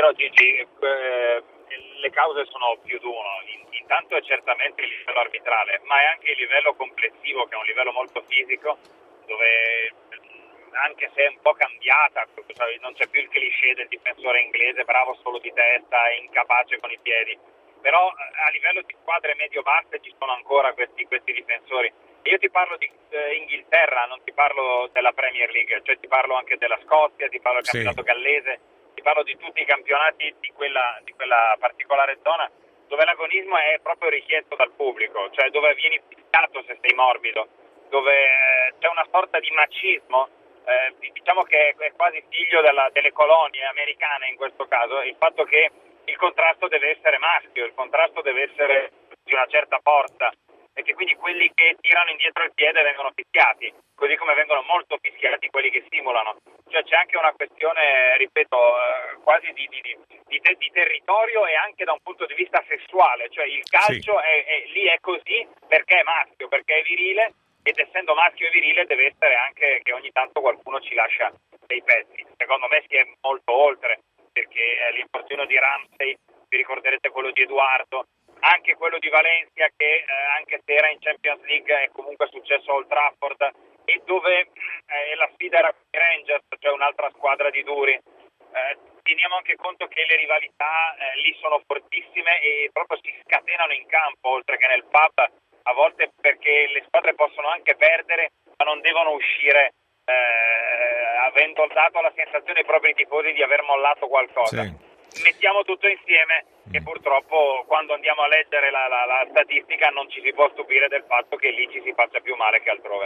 dirò Gigi, le cause sono più di uno. Intanto è certamente il livello arbitrale, ma è anche il livello complessivo, che è un livello molto fisico, dove anche se è un po' cambiata, non c'è più il cliché del difensore inglese bravo solo di testa e incapace con i piedi, però a livello di squadre medio-basse ci sono ancora questi difensori. E io ti parlo di Inghilterra, non ti parlo della Premier League, cioè ti parlo anche della Scozia, ti parlo del campionato gallese, ti parlo di tutti i campionati di quella particolare zona, dove l'agonismo è proprio richiesto dal pubblico, cioè dove vieni picchiato se sei morbido, dove c'è una sorta di macismo. Diciamo che è quasi figlio delle colonie americane in questo caso, il fatto che il contrasto deve essere maschio, il contrasto deve essere di una certa forza, e che quindi quelli che tirano indietro il piede vengono fischiati, così come vengono molto fischiati quelli che simulano. Cioè c'è anche una questione, ripeto, quasi di territorio, e anche da un punto di vista sessuale, cioè il calcio lì è così perché è maschio, perché è virile, ed essendo maschio e virile deve essere anche che ogni tanto qualcuno ci lascia dei pezzi. Secondo me si è molto oltre, perché l'infortunio di Ramsey, vi ricorderete quello di Edoardo, anche quello di Valencia, che anche se era in Champions League è comunque successo a Old Trafford, e dove la sfida era con i Rangers, cioè un'altra squadra di duri. Teniamo anche conto che le rivalità lì sono fortissime e proprio si scatenano in campo, oltre che nel pub, a volte, perché le squadre possono anche perdere, ma non devono uscire avendo dato la sensazione ai propri tifosi di aver mollato qualcosa. Mettiamo tutto insieme e purtroppo quando andiamo a leggere la statistica non ci si può stupire del fatto che lì ci si faccia più male che altrove.